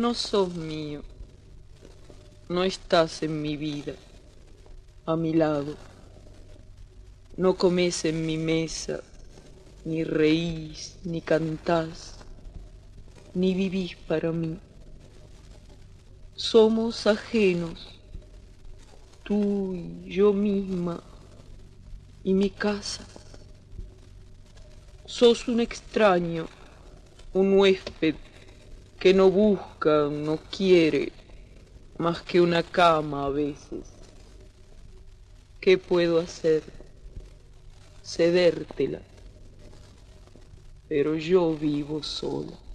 No sos mío, no estás en mi vida, a mi lado. No comes en mi mesa, ni reís, ni cantás, ni vivís para mí. Somos ajenos, tú y yo misma y mi casa. Sos un extraño, un huésped que no busca, no quiere más que una cama a veces. ¿Qué puedo hacer? Cedértela, pero yo vivo sola.